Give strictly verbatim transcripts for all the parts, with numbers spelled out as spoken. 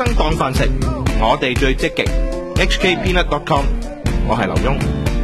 生當飯食，我哋最積極。H K Peanut dot com， 我係劉墉。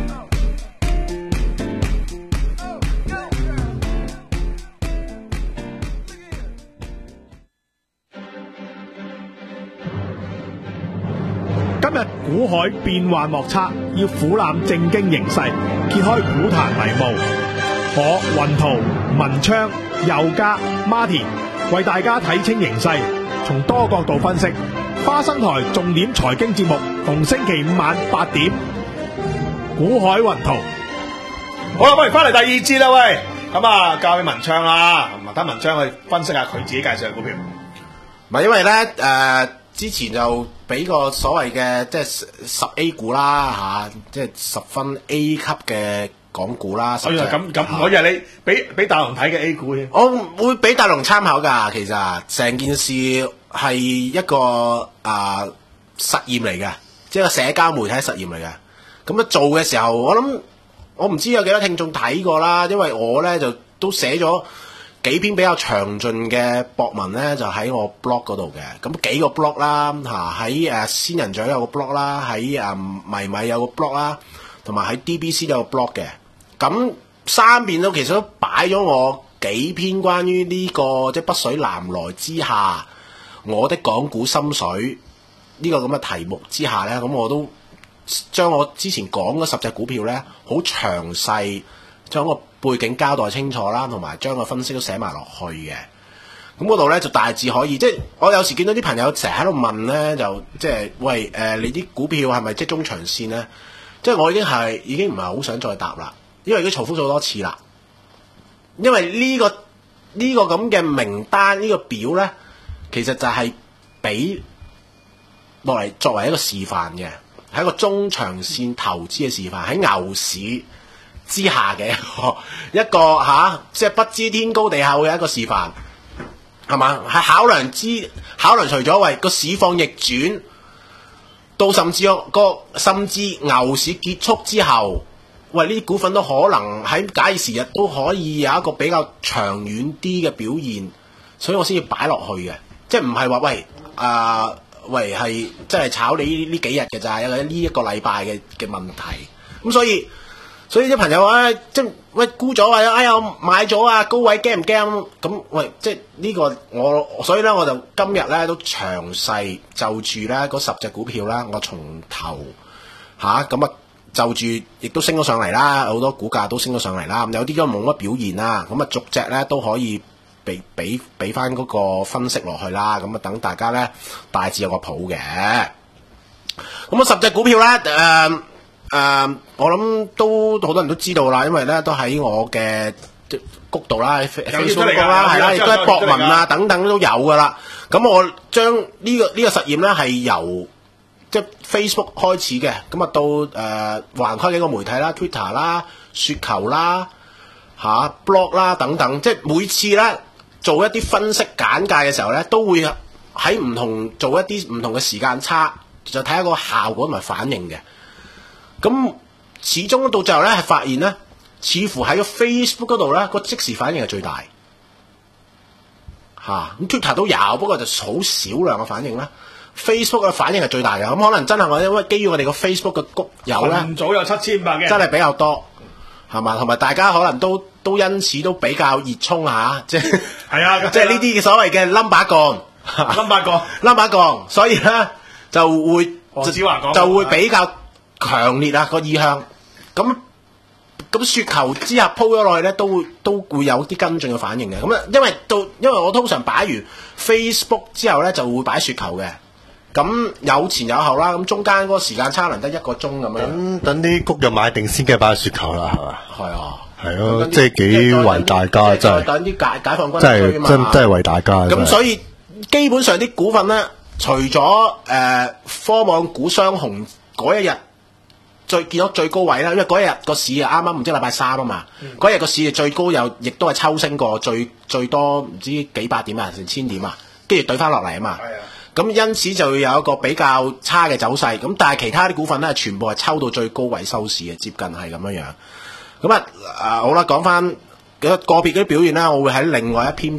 今日股海變幻莫測，要俯瞰正經形勢，揭開股壇迷霧。我雲圖、文昌、佑嘉、Martin 為大家睇清形勢，從多角度分析。花生台重點財經節目，逢星期五晚八點。股海雲圖。 好啦，不如翻嚟第二節啦，喂，咁啊，交俾文昌啦，咁啊，等文昌去分析下佢自己介紹嘅股票。 唔係因為咧，誒、呃，之前就俾個所謂嘅即係十 A 股啦，吓、啊，即係十分 A 級嘅港股啦。 所以咁咁，我以為你俾俾大龍睇嘅 A 股添。 我會俾大龍參考噶，其實成件事係一個啊、呃、實驗嚟嘅，即係個社交媒體實驗嚟嘅。咁樣做嘅時候，我諗我唔知有幾多聽眾睇過啦，因為我咧就都寫咗幾篇比較詳盡嘅博文咧，就喺我 blog 嗰度嘅。咁幾個 blog 啦，嚇喺誒仙人掌有個 blog 啦，喺誒迷米有個 blog 啦，同埋喺 D B C 都有個 blog 嘅。咁三邊都其實都擺咗我幾篇關於呢、這個即係北水南來之下，我的港股心水呢、這個咁嘅題目之下咧，咁我都將我之前講嗰十隻股票咧，好詳細將個背景交代清楚啦，同埋將個分析都寫埋落去嘅。咁嗰度咧就大致可以，即係我有時見到啲朋友成日喺度問咧，就即係喂誒、呃，你啲股票係咪即係中長線咧？即係我已經係已經唔係好想再答啦，因為已經重複咗多次啦。因為呢、這個呢、這個咁嘅名單呢、這個表咧，其實就係俾落嚟作為一個示範嘅。係一個中長線投資嘅示範，喺牛市之下嘅一個一個吓、啊，即係不知天高地厚嘅一個示範，係嘛？係考量之考量，除咗為個市況逆轉，到甚至個甚至牛市結束之後，喂呢啲股份都可能喺假以時日都可以有一個比較長遠啲嘅表現，所以我先要擺落去嘅，即係唔係話喂啊？呃喂，係真係炒你呢呢幾日嘅咋？有呢一個禮拜嘅嘅問題，咁所以所以啲朋友話，即係喂沽咗啊，哎呀買咗啊，高位驚唔驚？咁喂，即係呢個我，所以咧我就今日咧都詳細就住咧嗰十隻股票啦，我從頭嚇咁啊就住亦都升咗上嚟啦，好多股價都升咗上嚟啦，咁有啲都冇乜表現啦，咁啊逐隻咧都可以。俾俾俾翻嗰個分析落去啦，咁啊等大家咧大致有個譜嘅。咁啊十隻股票咧，誒、呃、誒、呃，我諗都好多人都知道啦，因為咧都喺我嘅谷度啦，Facebook 啦，係啦，亦都喺博文啊等等都有噶啦。咁我將呢、這個呢、這個實驗咧係由即係 Facebook 開始嘅，咁啊到誒橫開幾個媒體啦 ，Twitter 啦、雪球啦、嚇、啊、blog 啦等等，即係每次咧。做一啲分析簡介嘅時候咧，都會喺唔同做一啲唔同嘅時間差，就睇下個效果同埋反應嘅。咁始終到最後咧，係發現咧，似乎喺個 Facebook 嗰度咧，個即時反應係最大。嚇、啊，咁 Twitter 都有，不過就好少量嘅反應啦。Facebook 嘅反應係最大嘅，咁可能真係我因為基於我哋個 Facebook 嘅谷友咧， 唔早有七千五百嘅， 真係比較多。係嘛，同埋大家可能都都因此都比較熱衷下，即係係啊， 即係呢啲嘅所謂嘅 number 降 ，number 降 ，number 降，所以咧就會黃子華講就會比較強烈啊個意向。咁咁雪球之後鋪咗落去咧，都會都會有啲跟進嘅反應嘅。咁啊，因為到因為我通常擺完 Facebook 之後咧，就會擺雪球嘅。咁有前有後啦，咁中間嗰個時間差能得一個鐘咁樣。 咁等啲谷又買定先嘅擺雪球啦，係嘛？ 係啊， 係咯，即係幾為大家真係。 等啲解解放軍真係真真係為大家。 咁所以基本上啲股份咧，除咗誒、呃、科網股雙雄嗰一日最見到最高位啦，因為嗰一日個市啊啱啱唔知禮拜三啊嘛，嗰、嗯、日個市最高又亦都係抽升過最最多唔知幾百點啊，成千點啊，跟住對翻落嚟啊嘛。咁因此就會有一個比較差嘅走勢，咁但係其他啲股份咧，全部係抽到最高位收市嘅，接近係咁樣樣。咁啊，啊好啦，講翻個個別嗰啲表現啦，我會喺另外一篇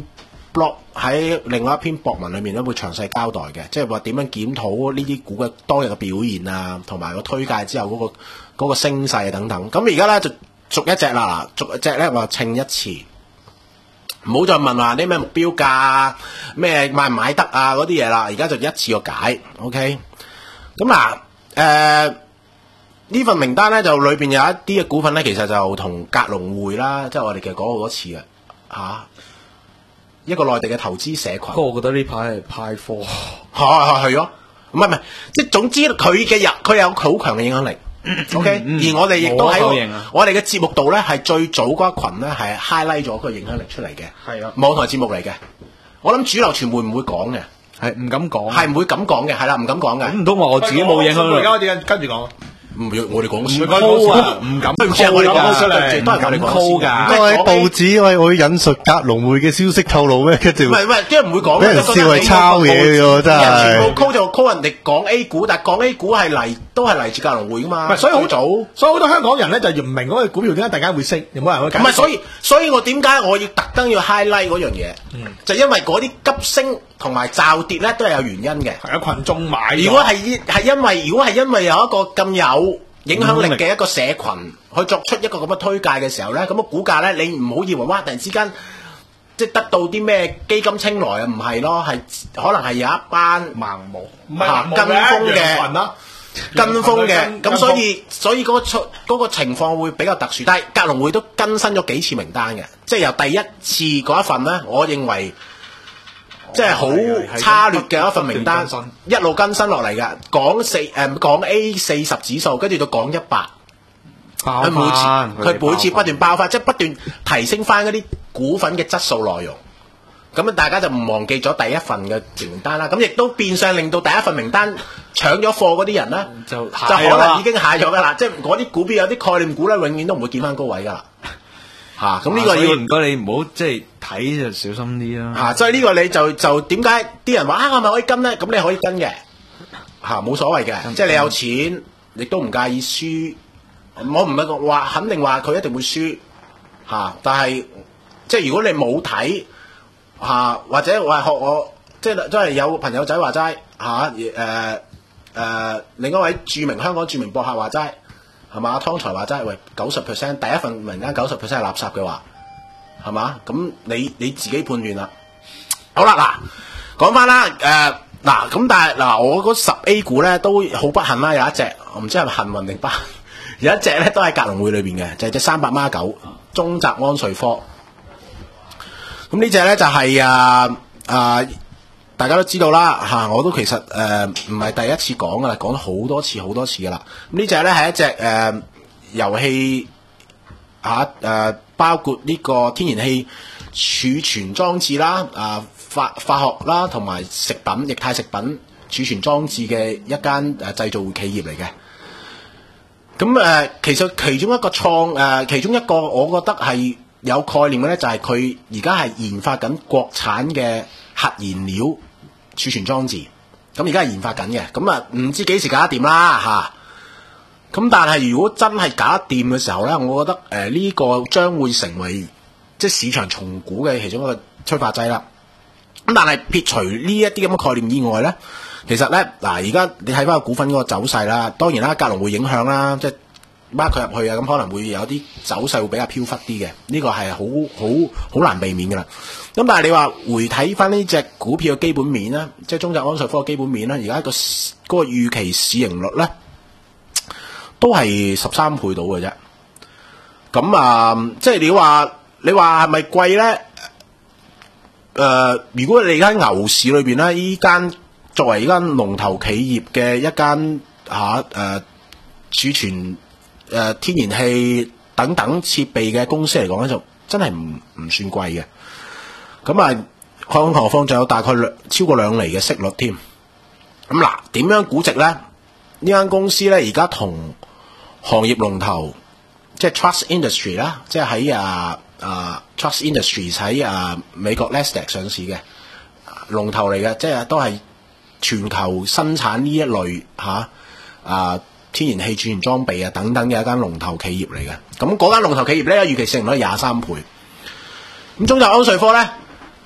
blog 喺另外一篇博文裏面咧會詳細交代嘅，即係話點樣檢討呢啲股嘅當日嘅表現啊，同埋個推介之後嗰、嗰個嗰、嗰個升勢啊等等。咁而家咧就逐一隻啦，嗱，逐一隻咧我稱一次，唔好再問話啲咩目標價啊，咩買唔買得啊嗰啲嘢啦，而家就一次過解 ，OK？ 咁嗱，誒、呃。呢份名單咧就裏邊有一啲嘅股份咧，其實就同格隆匯啦，即係我哋其實講好多次嘅嚇，一個內地嘅投資社群。 不過我覺得呢排係派貨， 係係係咯，唔係唔係，即係總之佢嘅入佢有好強嘅影響力。OK， 嗯、 而我哋亦都喺啊、 我哋嘅節目度咧係最早嗰一群咧係 highlight 咗個影響力出嚟嘅。 係啊， 網台節目嚟嘅，我諗主流傳媒唔會講嘅， 係唔敢講， 係唔會咁講嘅，係啦，唔敢講嘅。 唔通話我自己冇影響力？ 而家點跟住講？ 唔要我哋講唔高啊，唔敢高我哋講出嚟， 嚟，都係我哋高㗎。 因為喺報紙喂，我會引述格隆匯嘅消息透露咩？跟住唔係唔係，啲人唔會講， 俾人笑係抄嘢嘅喎，真係。 全部 call 就 call 人哋講 A 股，但係講 A 股係嚟都係嚟自格隆匯噶嘛。 唔係，所以好早， 所以好多香港人咧就唔明嗰個股票點解突然間會升，有冇人去解？ 唔係，所以所以我點解我要特登要 highlight 嗰樣嘢？ 嗯， 就因為嗰啲急升同埋驟跌咧都係有原因嘅。 係啊，群眾買。 如果係係因為如果係因為有一個咁有影響力嘅一個社群去作出一個咁嘅推介嘅時候咧，咁個股價咧，你唔好以為哇突然之間即係得到啲咩基金青睞啊，唔係咯，係可能係有一班盲目嚇跟風嘅跟風嘅，咁所以所以嗰個出嗰個情況會比較特殊。但係格隆匯都更新咗幾次名單嘅，即係由第一次嗰一份咧，我認為。即係好差劣嘅一份名單，一路更新落嚟嘅，講四誒講 A 四十指數，跟住到講一百，佢每次佢每次不斷爆發，即係不斷提升翻嗰啲股份嘅質素內容。咁大家就唔忘記咗第一份嘅名單啦。咁亦都變相令到第一份名單搶咗貨嗰啲人咧，就就可能已經下咗㗎啦。即係嗰啲股票有啲概念股咧，永遠都唔會見翻高位㗎啦。嚇！咁呢個要唔該你唔好即係睇就小心啲啦。 嚇！所以呢個你就就點解啲人話啊？我咪可以跟咧？咁你可以跟嘅嚇，冇所謂嘅。即係你有錢，亦都唔介意輸。我唔係話肯定話佢一定會輸嚇，但係即係如果你冇睇嚇，或者話學我，即係真係有朋友仔話齋嚇誒誒，另一位著名香港著名博客話齋。係嘛？湯財話齋，喂，九十 percent 第一份名單九十 percent 係垃圾嘅話，係嘛？咁你你自己判斷啦。好啦，嗱，講翻啦，誒、呃，嗱，咁但係嗱，我嗰十 A 股咧都好不幸啦，有一隻我唔知係咪幸運定不幸，有一隻咧都喺格隆匯裏邊嘅，就係隻三百孖九中澤安瑞科。咁呢隻咧就係、是、啊啊！大家都知道啦嚇、啊，我都其實誒唔係第一次講噶啦，講咗好多次好多次噶啦。咁呢隻咧係一隻誒、呃、遊戲嚇誒，包括呢個天然氣儲存裝置啦、啊化化學啦，同埋食品液態食品儲存裝置嘅一間誒製造企業嚟嘅。咁誒、呃，其實其中一個創誒、呃，其中一個我覺得係有概念嘅咧，就係佢而家係研發緊國產嘅核燃料儲存裝置，咁而家係研發緊嘅，咁啊唔知幾時搞得掂啦嚇。咁、啊、但係如果真係搞得掂嘅時候咧，我覺得誒呢、呃這個將會成為即係市場重估嘅其中一個催化劑啦。咁但係撇除呢一啲咁嘅概念以外咧，其實咧嗱，而家你睇翻個股份嗰個走勢啦，當然啦，格隆會影響啦，即係掹佢入去啊，咁可能會有啲走勢會比較飄忽啲嘅，呢、這個係好好好難避免嘅啦。咁但係你話回睇翻呢隻股票嘅基本面咧，即係中澤安瑞科嘅基本面咧，而家個嗰個預期市盈率咧都係十三倍到嘅啫。咁啊，即係你話你話係咪貴咧？誒、呃，如果你而家喺牛市裏邊咧，依間作為一間龍頭企業嘅一間嚇誒儲存誒、呃、天然氣等等設備嘅公司嚟講咧，就真係唔唔算貴嘅。咁啊，何何況仲有大概兩超過兩厘嘅息率添。咁嗱，點樣估值咧？呢間公司咧而家同行業龍頭即係 Trust Industry 啦，即係喺啊啊 Trust Industries 喺啊美國 Nasdaq 上市嘅龍頭嚟嘅，即係都係全球生產呢一類嚇啊天然氣儲存裝備啊等等嘅一間龍頭企業嚟嘅。咁嗰間龍頭企業咧，預期市盈率廿三倍。咁中澤安瑞科咧，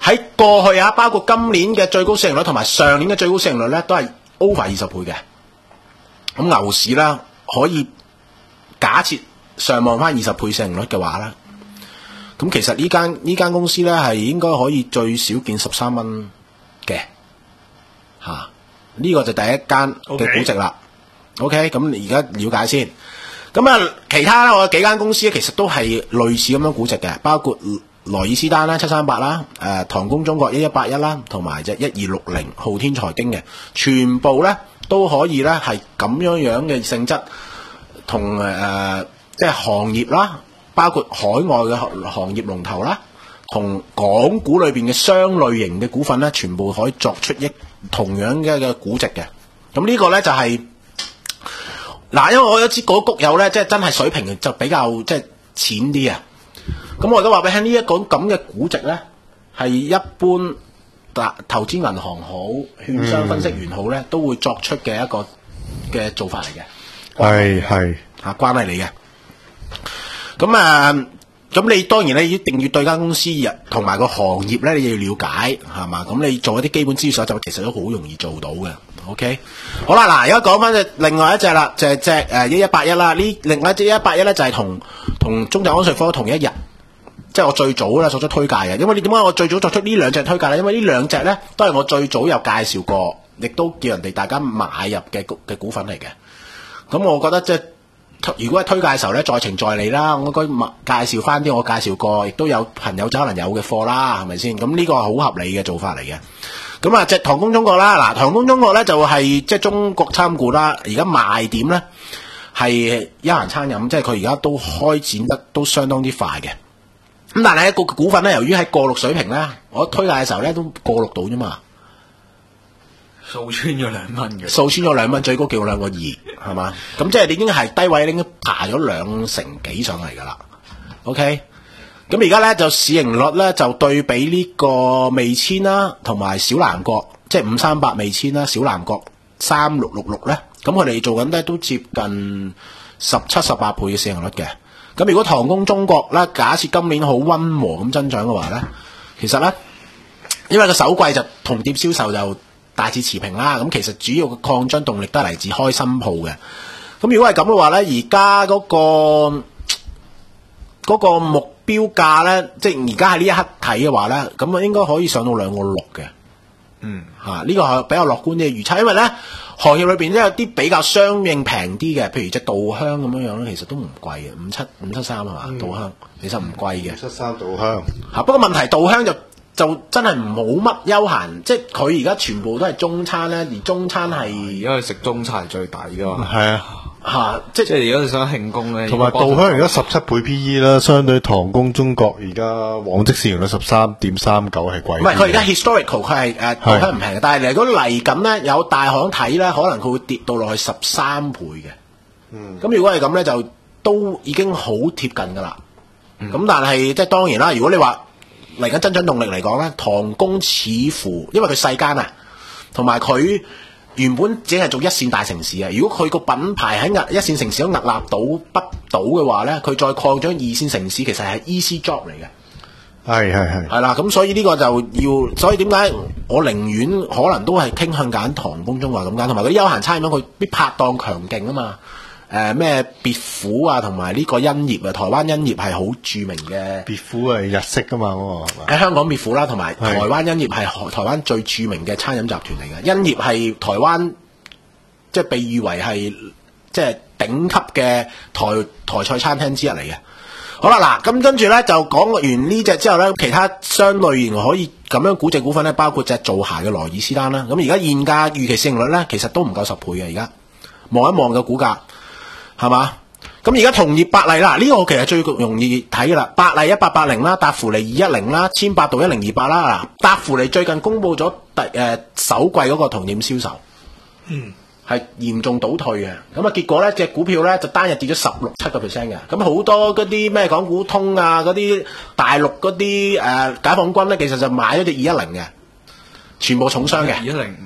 喺過去啊，包括今年嘅最高市盈率同埋上年嘅最高市盈率咧，都係 over 二十倍嘅。咁牛市啦，可以假設上望翻二十倍市盈率嘅話咧，咁其實呢間呢間公司咧係應該可以最少見十三蚊嘅嚇。呢、呢個就第一間嘅估值啦。OK， 咁而家了解先。咁啊，其他咧我有幾間公司咧，其實都係類似咁樣估值嘅，包括萊爾斯丹啦、七三八啦、誒唐宮中國一一八一啦，同埋隻一二六零昊天財經嘅，全部咧都可以咧係咁樣樣嘅性質，同誒、呃、即係行業啦，包括海外嘅行業龍頭啦，同港股裏邊嘅相類型嘅股份咧，全部可以作出一同樣嘅嘅估值嘅。咁呢個咧就係、是、嗱，因為我有知嗰谷友咧，即係真係水平就比較即係淺啲啊。咁我而家話俾你聽，呢一個咁嘅估值咧，係一般投資銀行好、券商分析員好咧，都會作出嘅一個嘅做法嚟嘅。 係係嚇關係嚟嘅。咁啊，咁你當然咧一定要對間公司同埋個行業咧，你要了解係嘛？咁你做一啲基本資料搜集，其實都好容易做到嘅。OK， 好啦，嗱，而家講翻隻另外一隻啦，就係隻誒一一八一啦。呢另外一隻一一八一咧，就係同同中證安瑞科同一日。即係我最早咧作出推介嘅，因為你點解我最早作出呢兩隻推介咧？因為呢兩隻咧都係我最早有介紹過，亦都叫人哋大家買入嘅嘅股份嚟嘅。咁我覺得即係如果係推介嘅時候咧，在情在理啦，我應該介紹翻啲我介紹過，亦都有朋友就可能有嘅貨啦，係咪先？咁呢個係好合理嘅做法嚟嘅。咁啊，隻唐宮中國啦，嗱，唐宮中國咧就係、是、即係中國參股啦，而家賣點咧係休閒餐飲，即係佢而家都開展得都相當之快嘅。咁但係一個股份咧，由於喺過六水平咧，我推介嘅時候咧都過六度啫嘛， 掃穿咗兩蚊嘅， 掃穿咗兩蚊，最高叫兩個二，係嘛？咁即係你已經係低位，你已經爬咗兩成幾上嚟噶啦。OK， 咁而家咧就市盈率咧就對比呢個味千啦，同埋小南國，即係五三八味千啦，小南國三六六六咧，咁佢哋做緊咧都接近十七十八倍嘅市盈率嘅。咁如果唐宮中國咧，假設今年好溫和咁增長嘅話咧，其實咧，因為個首季就同店銷售就大致持平啦，咁其實主要嘅擴張動力都係嚟自開新鋪嘅。咁如果係咁嘅話咧，而家嗰個嗰個目標價咧，即係而家喺呢一刻睇嘅話咧，咁啊應該可以上到兩個六嘅。嗯，嚇呢、這個係比較樂觀啲嘅預測，因為咧行業裏邊都有啲比較相應平啲嘅，譬如隻稻香咁樣樣咧，其實都唔貴嘅，五七五七三係嘛？稻香其實唔貴嘅， 七三稻香嚇。不過問題稻香就就真係冇乜休閒，即係佢而家全部都係中餐咧，而中餐係而家去食中餐係最抵㗎嘛。 係啊。 嚇！即係即係如果你想慶功咧， 同埋稻香而家十七倍 P E 啦，相對唐宮中國而家往績市盈率十三點三九係貴。 唔係佢而家 historical 佢係誒稻香唔平嘅，但係如果嚟緊咧有大行睇咧，可能佢會跌到落去十三倍嘅。嗯，咁如果係咁咧，就都已經好貼近㗎啦。咁、嗯、但係即係當然啦，如果你話嚟緊增長動力嚟講咧，唐宮似乎因為佢細間啊，同埋佢。原本只係做一線大城市啊！如果佢個品牌喺一線城市都屹立到不到嘅話咧，佢再擴張二線城市，其實係 easy job 嚟嘅。 係係係。係啦，咁所以呢個就要，所以點解我寧願可能都係傾向揀唐宮中華咁揀，同埋嗰啲休閒餐飲佢啲拍檔強勁啊嘛。誒咩別府啊，同埋呢個欣業啊，台灣欣業係好著名嘅。 別府係日式噶嘛，嗰個喺香港別府啦，同埋台灣欣業係台灣最著名嘅餐飲集團嚟嘅。欣業係台灣即係被譽為係即係頂級嘅台台菜餐廳之一嚟嘅。好啦，嗱咁跟住咧就講完呢隻之後咧，其他相類型可以咁樣估值股份咧，包括隻做鞋嘅萊爾斯丹啦。咁而家現價預期市盈率咧，其實都唔夠十倍嘅。而家望一望嘅股價。係嘛？咁而家同業百麗啦，呢、這個其實最容易睇噶啦。百麗一八八零啦，達芙妮二一零啦，千百度一零二八啦。嗱，達芙妮最近公布咗第誒首季嗰個同店銷售，嗯，係嚴重倒退嘅。咁啊，結果咧隻股票咧就單日跌咗十六七個 percent 嘅。咁好多嗰啲咩港股通啊，嗰啲大陸嗰啲誒解放軍咧，其實就買咗隻二一零嘅，全部重傷嘅。 二一零唔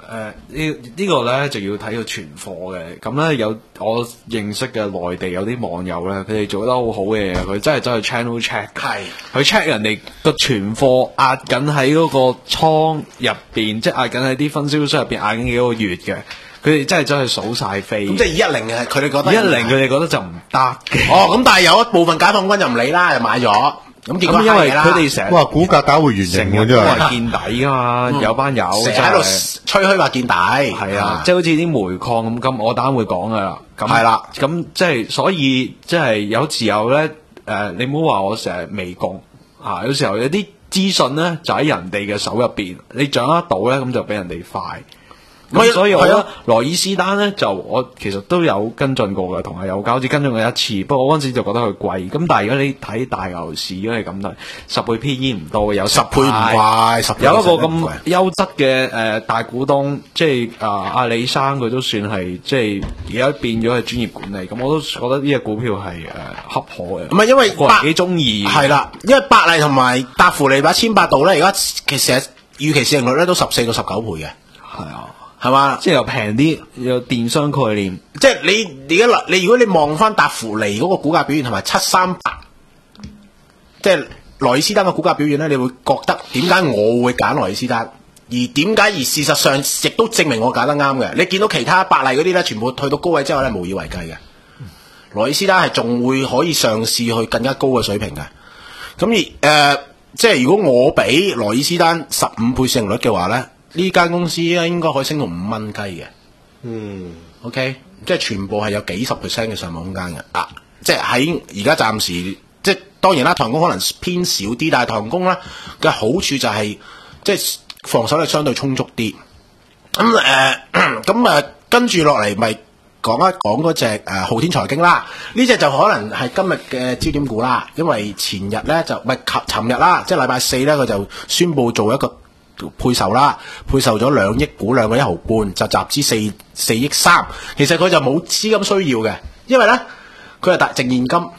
呢呢個咧就要睇個存貨嘅，咁咧有我認識嘅內地有啲網友咧，佢哋做得好好嘅嘢，佢真係走去 channel check， 係佢 check 人哋個存貨壓緊喺嗰個倉入邊，即係壓緊喺啲分銷商入邊壓緊幾個月嘅，佢哋真係走去數晒飛。 咁即係二一零嘅，佢哋覺得一零佢哋覺得就唔得嘅。 哦，咁但係有一部分解放軍就唔理啦，就買咗。咁結果因為係啦佢哋成日哇，股價打回原形喎， 成日都真係。 係見底噶嘛，有班友成日真係喺度吹噓話見底， 係啊，即係好似啲煤礦咁，咁我等會講噶啦。咁係啦， 咁即係所以即係有時候咧，誒，你唔好話我成日未講啊，有時候有啲資訊咧就喺人哋嘅手入邊，你掌握到咧，咁就比人哋快。咁所以我覺得羅爾斯丹咧就我其實都有跟進過嘅，同阿友交好似跟進過一次，不過我嗰陣時就覺得佢貴。咁但係如果你睇大牛市，如果係咁睇，十倍 P E 唔多，有十倍唔壞，十倍有一個咁優質嘅誒大股東，即係啊阿李生佢都算係即係而家變咗係專業管理，咁我都覺得呢隻股票係誒恰可嘅。 唔係因為個人幾中意係啦，因為百麗同埋達芙妮把千百度咧，而家其實預期市盈率咧都十四到十九倍嘅， 係啊。 係嘛？ 即係又平啲，有電商概念。 即係你而家你如果你望翻達芙妮嗰個股價表現同埋七三八，即係萊爾斯丹嘅股價表現咧，你會覺得點解我會揀萊爾斯丹？而點解而事實上亦都證明我揀得啱嘅。你見到其他百麗嗰啲咧，全部去到高位之後咧，無以為繼嘅。萊爾斯丹係仲會可以嘗試去更加高嘅水平嘅。咁而誒、呃，即係如果我俾萊爾斯丹十五倍市盈率嘅話咧。呢間公司咧應該可以升到五蚊雞嘅， 嗯 ，OK，即係全部係有幾十 percent 嘅上網空間嘅，啊，即係喺而家暫時，即係當然啦，唐宮可能偏少啲，但係唐宮咧嘅好處就係、是、即係防守力相對充足啲。咁誒，咁、呃、誒跟住落嚟咪講一講嗰隻誒昊天財經啦，呢隻就可能係今日嘅焦點股啦，因為前日咧就唔係尋日啦，即係禮拜四咧佢就宣布做一個配售啦，配售咗兩億股，兩個一毫半，就集資四四億三。其實佢就冇資金需要嘅，因為咧佢係大淨現金。咁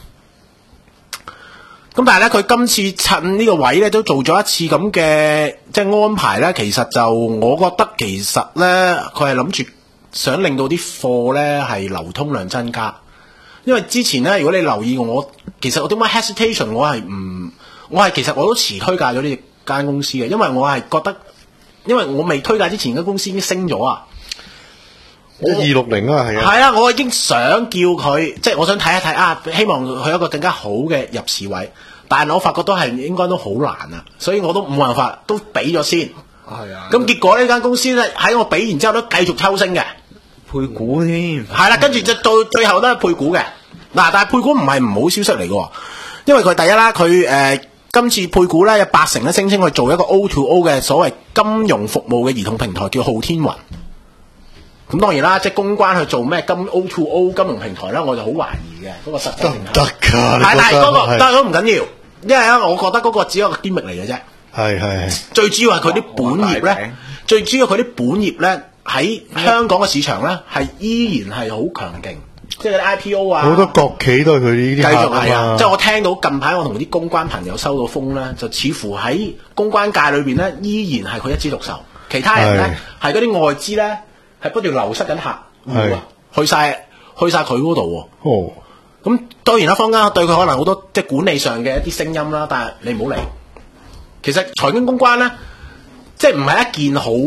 但係咧，佢今次趁呢個位咧都做咗一次咁嘅即係安排咧。其實就我覺得其實咧，佢係諗住想令到啲貨咧係流通量增加。因為之前咧，如果你留意我，其實我點解 hesitation 我係唔，我係其實我都遲推介咗呢間公司嘅，因為我係覺得，因為我未推介之前，間公司已經升咗啊！ 一二六零啊，係啊， 係啊，我已經想叫佢，即係我想睇一睇啊，希望佢有一個更加好嘅入市位，但係我發覺都係應該都好難啊，所以我都冇辦法，都俾咗先。 係啊， 咁結果呢間公司咧喺我俾完之後都繼續抽升嘅， 配股添。 係啦，跟住就到最後都係配股嘅。嗱，但係配股唔係唔好消息嚟嘅，因為佢第一啦，佢誒。呃今次配股咧有八成咧聲稱去做一個 O to O 嘅所謂金融服務嘅兒童平台，叫昊天雲。咁當然啦，即係公關去做咩金 O to O 金融平台咧，我就好懷疑嘅嗰、那個實質性得㗎。 係，但係嗰、那個係但係都唔緊要，因為咧，我覺得嗰個只係一個堅力嚟嘅啫。 係係係。 最主要係佢啲本業咧，最主要佢啲本業咧喺香港嘅市場咧係依然係好強勁。即係啲 I P O 啊， 好多國企都係佢呢啲繼續係啊！即係係我聽到近排我同啲公關朋友收到風咧，就似乎喺公關界裏邊咧，依然係佢一枝獨秀。其他人咧係嗰啲外資咧係不斷流失緊客戶啊，去晒去晒佢嗰度喎。 哦， 咁當然啦，坊間對佢可能好多即係管理上嘅一啲聲音啦，但係你唔好理。其實財經公關咧，即係唔係一件好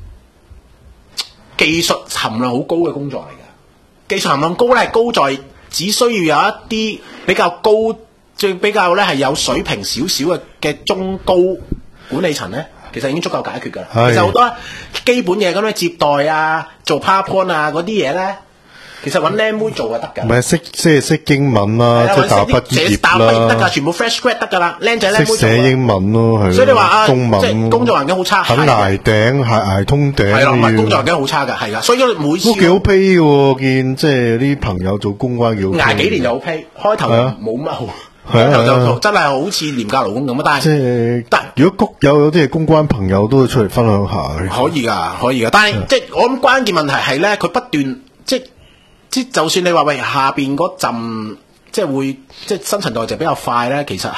技術含量好高嘅工作嚟嘅。技術含量高咧，係高在只需要有一啲比較高，最比較咧係有水平少少嘅嘅中高管理層咧，其實已經足夠解決㗎啦。其實好多基本嘢咁樣接待啊、做 PowerPoint 啊嗰啲嘢咧，其實揾靚妹做就得㗎。 唔係識即係識英文啦，即係大學畢業得㗎， 啦， 全部 fresh grad 得㗎啦，靚仔靚妹做。 識寫英文咯，係。 所以你話啊， 中文即係工作環境好差， 肯捱頂，捱捱通頂。 係啦，唔係工作環境好差㗎，係㗎。所以每次都幾好 pay 喎，見即係啲朋友做公關幾好。 捱幾年就好 pay，開頭冇乜好。 係啊， 開頭就真係好似廉價勞工咁啊！但係即係， 但如果谷有有啲係公關朋友都會出嚟分享下。 可以㗎，可以㗎。但係即係我諗關鍵問題係咧，佢不斷即即就算你話喂下邊嗰陣即係會即係新陳代謝比較快咧，其實係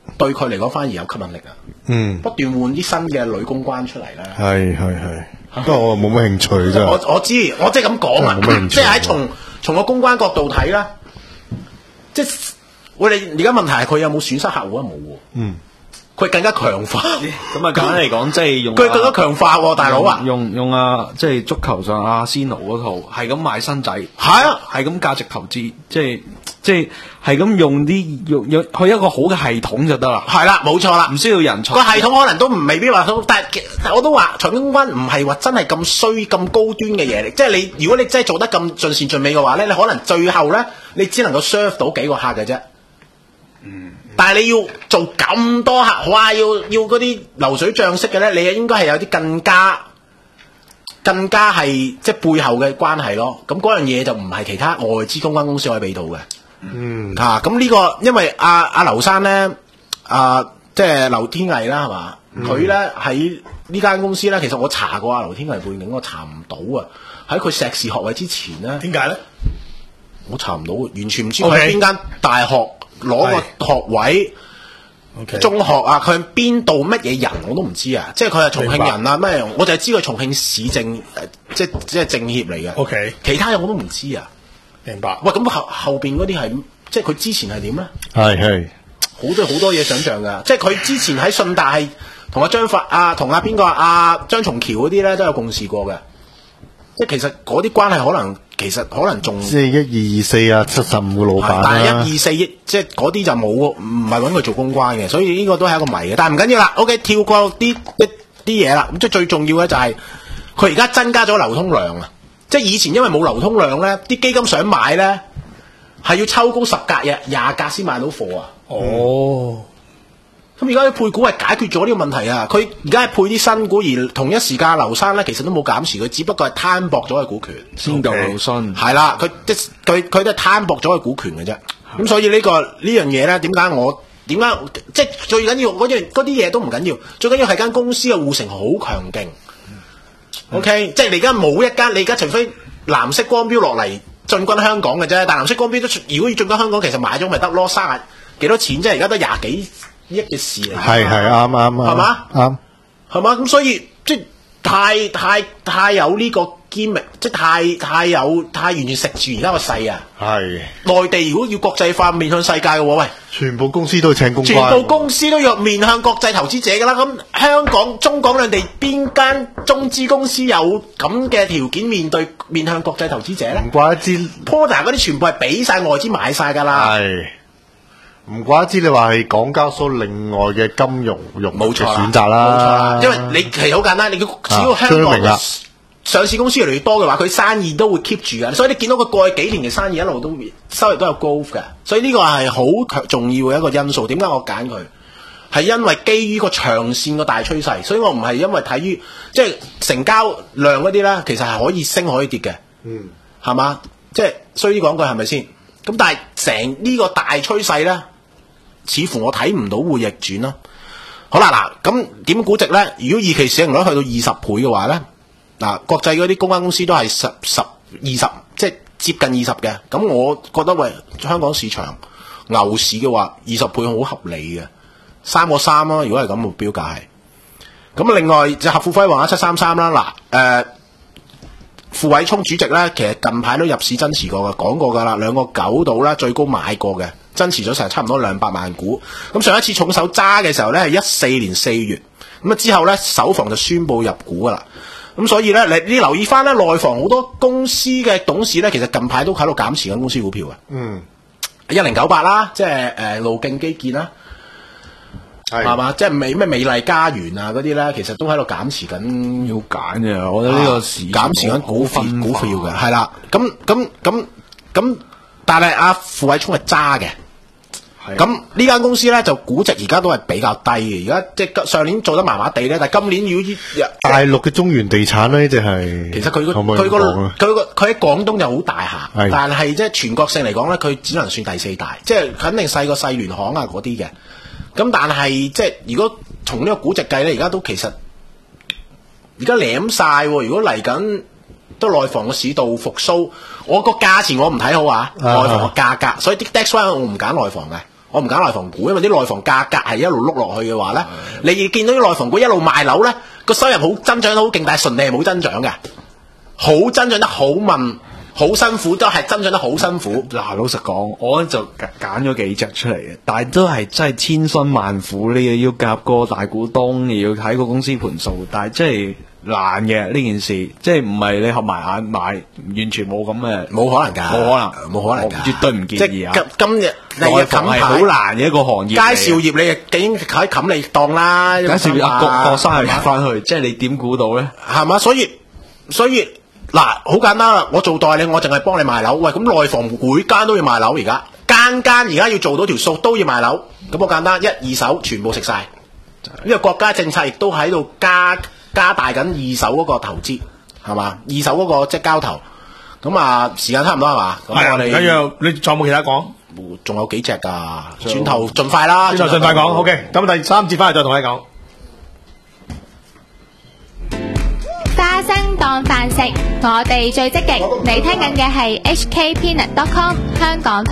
對佢嚟講反而有吸引力啊！ 嗯， 不斷換啲新嘅女公關出嚟咧。 係係係，不過我冇乜興趣真係。 我我知，我即係咁講啊真係冇乜興，趣即係喺從從個公關角度睇啦，即係我哋而家問題係佢有冇損失客戶啊？冇喎。 嗯。 佢更加強化， 咁啊簡單嚟講，即係用佢更加強化喎，大佬啊！ 用用啊，即係足球上阿仙奴嗰套，係咁買新仔， 係啊， 係咁價值投資，即係即係係咁用啲用用去一個好嘅系統就得啦。 係啦，冇錯啦， 唔需要人才。 個系統可能都唔未必話好，但係但係我都話財經公關唔係話真係咁衰咁高端嘅嘢嚟，即係你如果你真係做得咁盡善盡美嘅話咧，你可能最後咧你只能夠 serve 到幾個客嘅啫。嗯。但係你要做咁多客，哇！要要嗰啲流水帳式嘅咧，你應該係有啲更加更加係即係背後嘅關係咯。咁嗰樣嘢就唔係其他外資公關公司可以俾到嘅。嗯，嚇咁呢個因為阿阿劉生咧，啊即係劉天毅啦，係嘛？佢咧喺呢間公司咧，其實我查過阿劉天毅背景，我查唔到啊。喺佢碩士學位之前咧， 點解咧？ 我查唔到，完全唔知佢喺邊間大學。攞個學位， Okay. 中學啊，佢係邊度乜嘢人我都唔知啊，即係佢係重慶人啊咩？我就係知佢重慶市政，即即係政協嚟嘅。 OK， 其他嘢我都唔知啊。 明白。 喂，咁後後邊嗰啲係，即係佢之前係點咧？ 係係好多好多嘢想象㗎，即係佢之前喺順達係同阿張發啊，同阿邊個啊張松橋嗰啲咧都有共事過嘅。即係其實嗰啲關係可能其實可能仲即係一二二四啊，七十五個老闆啦。 但係一二四億，即係嗰啲就冇，唔係揾佢做公關嘅，所以呢個都係一個謎嘅。但係唔緊要啦 ，OK， 跳過啲一啲嘢啦。咁即係最重要嘅就係佢而家增加咗流通量啊！即係以前因為冇流通量咧，啲基金想買咧係要抽高十格嘅廿格先買到貨啊！ 哦。 咁而家啲配股係解決咗呢個問題啊！佢而家係配啲新股，而同一時間劉生咧其實都冇減持，佢只不過係攤薄咗嘅股權。 先舊劉信係啦，佢即佢佢都係攤薄咗嘅股權嘅啫。咁所以呢、呢個呢樣嘢咧，點解我點解即係最緊要嗰樣嗰啲嘢都唔緊要，最緊要係間公司嘅護城好強勁。嗯、OK，即係你而家冇一間，你而家除非藍色光標落嚟進軍香港嘅啫，但藍色光標都如果要進軍香港，其實買咗咪得咯，卅幾多錢啫？而家都廿幾億嘅事嚟， 係係啱啱啱， 係嘛啱係嘛？咁所以即係太太太有呢個堅力，即係太太有太完全食住而家個勢啊！ 係內地如果要國際化面向世界嘅喎，喂， 全部公司都請公關， 全部公司都要面向國際投資者㗎啦。咁香港、中港兩地邊間中資公司有咁嘅條件面對面向國際投資者咧？ 唔怪得知 Porter 嗰啲全部係俾晒外資買晒㗎啦。 係。唔怪得知你話係港交所另外嘅金融融嘅冇錯選擇啦， 冇錯啦，因為你其實好簡單，你只要香港嘅上市公司越嚟越多嘅話，佢生意都會 keep 住嘅，所以你見到佢過去幾年嘅生意一路都收入都有 growth 嘅，所以呢個係好強重要嘅一個因素。點解我揀佢？係因為基於個長線個大趨勢，所以我唔係因為睇於即係成交量嗰啲咧，其實係可以升可以跌嘅，嗯，係嘛？即係衰啲講句係咪先？咁但係成呢個大趨勢咧。似乎我睇唔到會逆轉咯。好啦，嗱咁點估值咧？如果二期市盈率去到二十倍嘅話咧，嗱國際嗰啲公關公司都係十十二十，即係接近二十嘅。咁我覺得喂，香港市場牛市嘅話，二十倍好合理嘅，三個三啦。如果係咁目標價係。咁另外就合富輝煌一七三三啦。嗱、呃，誒傅偉聰主席咧，其實近排都入市增持過嘅，講過㗎啦，兩個九度啦，最高買過嘅。增持咗成差唔多兩百萬股，咁上一次重手揸嘅時候咧係一四年四月，咁啊之後咧首房就宣布入股噶啦，咁所以咧你你留意翻咧內房好多公司嘅董事咧，其實近排都喺度減持緊公司股票嘅，嗯，一零九八啦，即係誒路徑基建啦，係嘛，即係美咩美麗家園啊嗰啲咧，其實都喺度減持緊， 要揀嘅，我覺得呢個時減持緊股票股票嘅，係啦，咁咁咁咁，但係阿傅偉聰係揸嘅。咁呢間公司咧就估值而家都係比較低嘅，而家即係上年做得麻麻地咧，但係今年如果大陸嘅中原地產咧，即係其實佢個佢個佢個佢喺廣東就好大下，但係即係全國性嚟講咧，佢只能算第四大，即係肯定細過世聯行啊嗰啲嘅。咁但係即係如果從呢個估值計咧，而家都其實而家舐晒喎。如果嚟緊都內房嘅市道復甦，我個價錢我唔睇好啊，內房嘅價格，所以啲 Dex One 我唔揀內房嘅。 我唔揀內房股，因為啲內房價格係一路碌落去嘅話咧，你見到啲內房股一路賣樓咧，個收入好增長得好勁，但係純利係冇增長嘅，好增長得好慢。好辛苦，都係增長得好辛苦。 嗱，老實講，我就揀咗幾隻出嚟嘅，但係都係真係千辛萬苦。你又要夾個大股東，又要睇個公司盤數，但係真係難嘅呢件事，即係唔係你合埋眼買，完全冇咁嘅， 冇可能㗎， 冇可能， 冇可能㗎， 絕對唔建議啊！ 即今日你嘅冚牌好難嘅一個行業， 介紹業你已經喺冚你當啦， 介紹業個個生日翻去，即係你點估到咧？ 係嘛？所以所以。嗱，好簡單啦！我做代理，我淨係幫你賣樓。喂，咁內房每間都要賣樓，而家間間而家要做到條數都要賣樓。咁好簡單，一二手全部食晒。因為國家政策亦都喺度加加大緊二手嗰個投資，係嘛？二手嗰、嗰個即係交投。咁啊，時間差唔多係嘛？咁我哋唔緊要，你仲有冇其他講？ 仲有幾隻㗎？轉頭盡快啦！ 轉頭盡快講。OK，咁第三節翻嚟再同你講。 花生當飯食，我哋最積極。你聽緊嘅係 H K Peanut dot com 香港。